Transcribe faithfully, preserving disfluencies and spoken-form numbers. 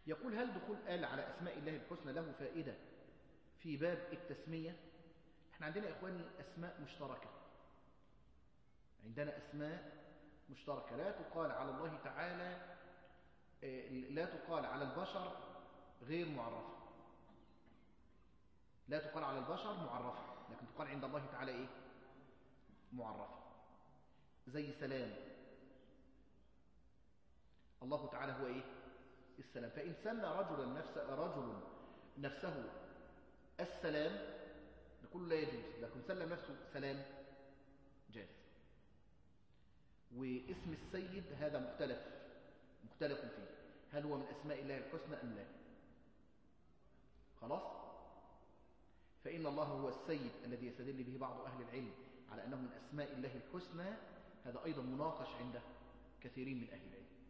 يقول هل دخول آل على أسماء الله الحسنى له فائدة في باب التسمية؟ احنا عندنا يا إخواني أسماء مشتركة، عندنا أسماء مشتركة لا تقال على الله تعالى، لا تقال على البشر غير معرفة، لا تقال على البشر معرفة، لكن تقال عند الله تعالى إيه؟ معرفة. زي سلام، الله تعالى هو إيه؟ السلام. فإن سمى رجلا نفس رجل نفسه السلام نقول لا يجوز، لكن سلم نفسه سلام جاز. واسم السيد هذا مختلف مختلف فيه، هل هو من أسماء الله الحسنى أم لا؟ خلاص؟ فإن الله هو السيد الذي يستدل به بعض أهل العلم على أنه من أسماء الله الحسنى، هذا أيضا مناقش عند كثيرين من أهل العلم.